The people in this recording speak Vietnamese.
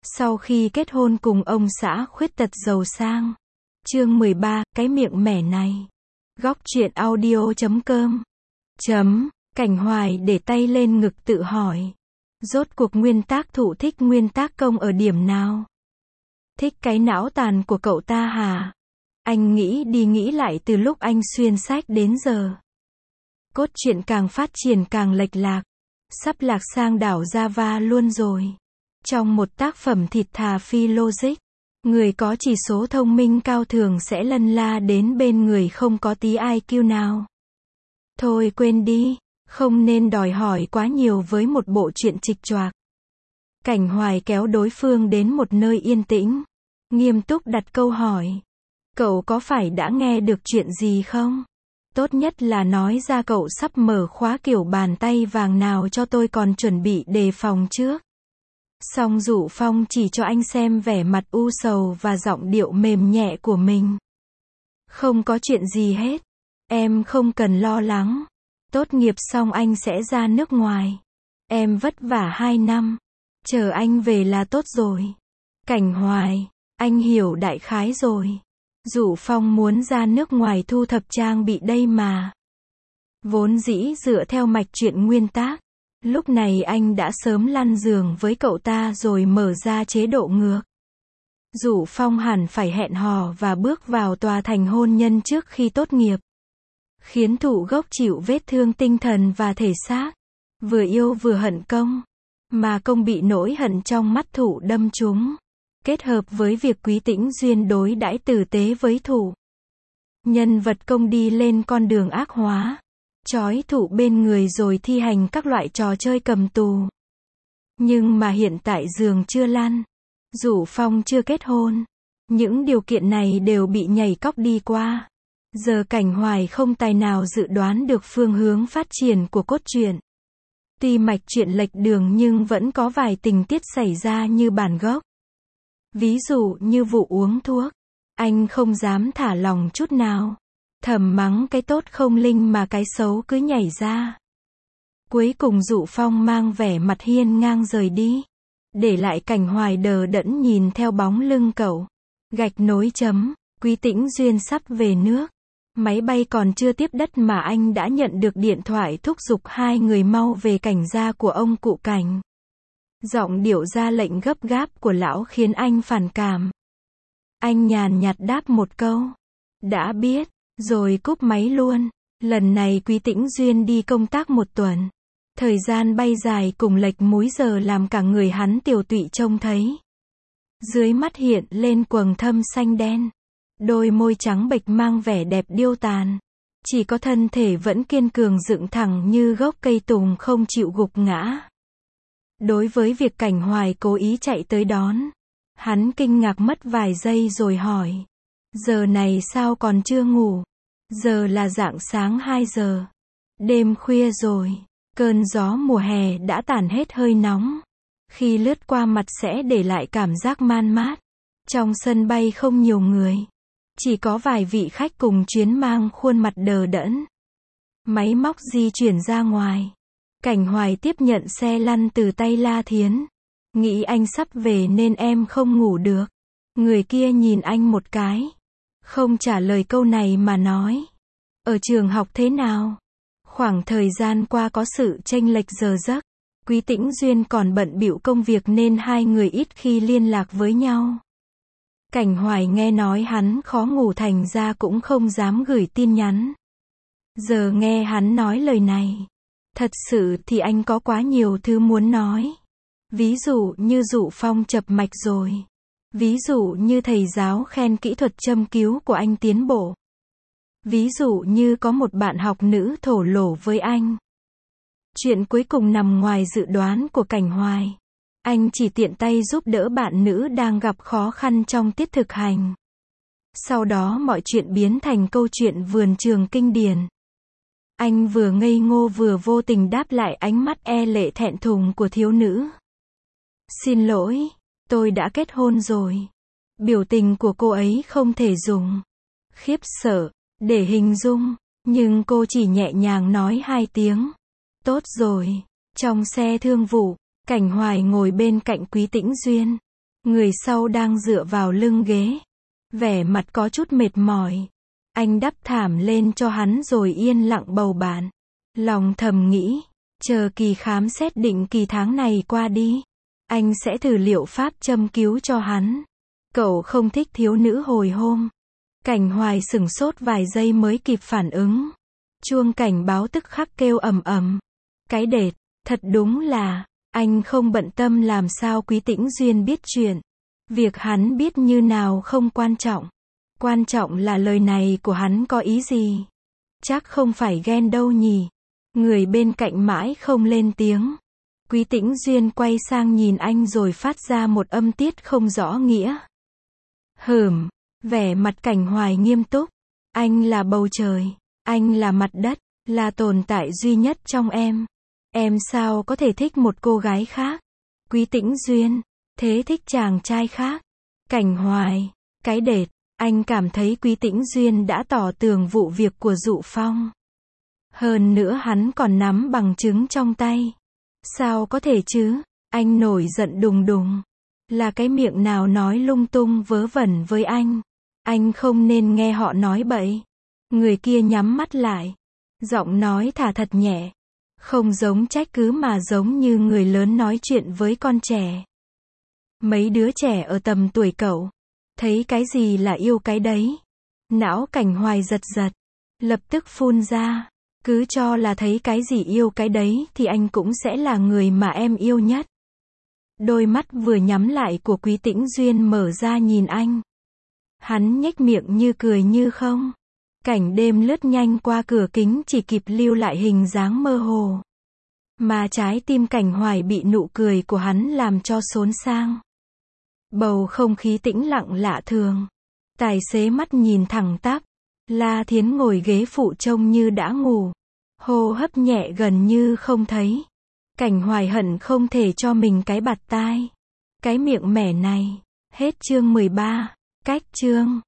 Sau khi kết hôn cùng ông xã khuyết tật giàu sang. Chương 13, cái miệng mẻ này. Góc truyện audio.com. Cảnh Hoài để tay lên ngực tự hỏi. Rốt cuộc nguyên tác thụ thích nguyên tác công ở điểm nào? Thích cái não tàn của cậu ta hả? Anh nghĩ đi nghĩ lại từ lúc anh xuyên sách đến giờ. Cốt truyện càng phát triển càng lệch lạc. Sắp lạc sang đảo Java luôn rồi. Trong một tác phẩm thịt thà phi logic, người có chỉ số thông minh cao thường sẽ lân la đến bên người không có tí IQ nào. Thôi quên đi, không nên đòi hỏi quá nhiều với một bộ truyện trịch choạc. Cảnh Hoài kéo đối phương đến một nơi yên tĩnh, nghiêm túc đặt câu hỏi. Cậu có phải đã nghe được chuyện gì không? Tốt nhất là nói ra cậu sắp mở khóa kiểu bàn tay vàng nào cho tôi còn chuẩn bị đề phòng trước. Song Dụ Phong chỉ cho anh xem vẻ mặt u sầu và giọng điệu mềm nhẹ của mình. Không có chuyện gì hết. Em không cần lo lắng. Tốt nghiệp xong anh sẽ ra nước ngoài. Em vất vả 2 năm. Chờ anh về là tốt rồi. Cảnh Hoài, anh hiểu đại khái rồi. Dụ Phong muốn ra nước ngoài thu thập trang bị đây mà. Vốn dĩ dựa theo mạch truyện nguyên tác. Lúc này anh đã sớm lăn giường với cậu ta rồi mở ra chế độ ngược. Dụ Phong hẳn phải hẹn hò và bước vào tòa thành hôn nhân trước khi tốt nghiệp. Khiến Thụ Gốc chịu vết thương tinh thần và thể xác. Vừa yêu vừa hận Công. Mà Công bị nỗi hận trong mắt Thụ đâm trúng. Kết hợp với việc Quý Tĩnh Duyên đối đãi tử tế với Thụ. Nhân vật Công đi lên con đường ác hóa. Trói Thụ bên người rồi thi hành các loại trò chơi cầm tù. Nhưng mà hiện tại giường chưa lăn. Dụ Phong chưa kết hôn. Những điều kiện này đều bị nhảy cóc đi qua. Giờ Cảnh Hoài không tài nào dự đoán được phương hướng phát triển của cốt truyện. Tuy mạch truyện lệch đường nhưng vẫn có vài tình tiết xảy ra như bản gốc. Ví dụ như vụ uống thuốc. Anh không dám thả lòng chút nào. Thầm mắng cái tốt không linh mà cái xấu cứ nhảy ra. Cuối cùng Dụ Phong mang vẻ mặt hiên ngang rời đi. Để lại Cảnh Hoài đờ đẫn nhìn theo bóng lưng cậu. Gạch nối chấm, Quý Tĩnh Duyên sắp về nước. Máy bay còn chưa tiếp đất mà anh đã nhận được điện thoại thúc giục hai người mau về Cảnh gia của ông cụ Cảnh. Giọng điệu ra lệnh gấp gáp của lão khiến anh phản cảm. Anh nhàn nhạt đáp một câu. Đã biết. Rồi cúp máy luôn. Lần này Quý Tĩnh Duyên đi công tác 1 tuần. Thời gian bay dài cùng lệch múi giờ làm cả người hắn tiều tụy trông thấy. Dưới mắt hiện lên quầng thâm xanh đen. Đôi môi trắng bệch mang vẻ đẹp điêu tàn. Chỉ có thân thể vẫn kiên cường dựng thẳng như gốc cây tùng không chịu gục ngã. Đối với việc Cảnh Hoài cố ý chạy tới đón. Hắn kinh ngạc mất vài giây rồi hỏi. Giờ này sao còn chưa ngủ? Giờ là rạng sáng 2 giờ. Đêm khuya rồi. Cơn gió mùa hè đã tản hết hơi nóng. Khi lướt qua mặt sẽ để lại cảm giác man mát. Trong sân bay không nhiều người. Chỉ có vài vị khách cùng chuyến mang khuôn mặt đờ đẫn. Máy móc di chuyển ra ngoài. Cảnh Hoài tiếp nhận xe lăn từ tay La Thiến. Nghĩ anh sắp về nên em không ngủ được. Người kia nhìn anh một cái. Không trả lời câu này mà nói. Ở trường học thế nào? Khoảng thời gian qua có sự chênh lệch giờ giấc. Quý Tĩnh Duyên còn bận bịu công việc nên hai người ít khi liên lạc với nhau. Cảnh Hoài nghe nói hắn khó ngủ thành ra cũng không dám gửi tin nhắn. Giờ nghe hắn nói lời này. Thật sự thì anh có quá nhiều thứ muốn nói. Ví dụ như Dụ Phong chập mạch rồi. Ví dụ như thầy giáo khen kỹ thuật châm cứu của anh tiến bộ. Ví dụ như có một bạn học nữ thổ lộ với anh. Chuyện cuối cùng nằm ngoài dự đoán của Cảnh Hoài. Anh chỉ tiện tay giúp đỡ bạn nữ đang gặp khó khăn trong tiết thực hành. Sau đó mọi chuyện biến thành câu chuyện vườn trường kinh điển. Anh vừa ngây ngô vừa vô tình đáp lại ánh mắt e lệ thẹn thùng của thiếu nữ. Xin lỗi, tôi đã kết hôn rồi. Biểu tình của cô ấy không thể dùng khiếp sợ để hình dung, nhưng cô chỉ nhẹ nhàng nói 2 tiếng. Tốt rồi. Trong xe thương vụ, Cảnh Hoài ngồi bên cạnh Quý Tĩnh Duyên. Người sau đang dựa vào lưng ghế. Vẻ mặt có chút mệt mỏi. Anh đắp thảm lên cho hắn rồi yên lặng bầu bạn. Lòng thầm nghĩ, chờ kỳ khám xét định kỳ tháng này qua đi. Anh sẽ thử liệu pháp châm cứu cho hắn. Cậu không thích thiếu nữ hồi hôm. Cảnh Hoài sửng sốt vài giây mới kịp phản ứng. Chuông cảnh báo tức khắc kêu ầm ầm. Cái đệt, thật đúng là, anh không bận tâm làm sao Quý Tĩnh Duyên biết chuyện. Việc hắn biết như nào không quan trọng. Quan trọng là lời này của hắn có ý gì. Chắc không phải ghen đâu nhỉ. Người bên cạnh mãi không lên tiếng. Quý Tĩnh Duyên quay sang nhìn anh rồi phát ra một âm tiết không rõ nghĩa. Vẻ mặt Cảnh Hoài nghiêm túc. Anh là bầu trời. Anh là mặt đất. Là tồn tại duy nhất trong em. Em sao có thể thích một cô gái khác? Quý Tĩnh Duyên. Thế thích chàng trai khác? Cảnh Hoài. Cái đệt. Anh cảm thấy Quý Tĩnh Duyên đã tỏ tường vụ việc của Dụ Phong. Hơn nữa hắn còn nắm bằng chứng trong tay. Sao có thể chứ? Anh nổi giận đùng đùng. Là cái miệng nào nói lung tung vớ vẩn với anh. Anh không nên nghe họ nói bậy. Người kia nhắm mắt lại. Giọng nói thả thật nhẹ. Không giống trách cứ mà giống như người lớn nói chuyện với con trẻ. Mấy đứa trẻ ở tầm tuổi cậu. Thấy cái gì là yêu cái đấy. Não Cảnh Hoài giật giật. Lập tức phun ra. Cứ cho là thấy cái gì yêu cái đấy thì anh cũng sẽ là người mà em yêu nhất. Đôi mắt vừa nhắm lại của Quý Tĩnh Duyên mở ra nhìn anh. Hắn nhếch miệng như cười như không. Cảnh đêm lướt nhanh qua cửa kính chỉ kịp lưu lại hình dáng mơ hồ. Mà trái tim Cảnh Hoài bị nụ cười của hắn làm cho xốn sang. Bầu không khí tĩnh lặng lạ thường. Tài xế mắt nhìn thẳng tắp. La Thiến ngồi ghế phụ trông như đã ngủ. Hô hấp nhẹ gần như không thấy. Cảnh Hoài hận không thể cho mình cái bạt tai. Cái miệng mẻ này. Hết chương 13. Cách chương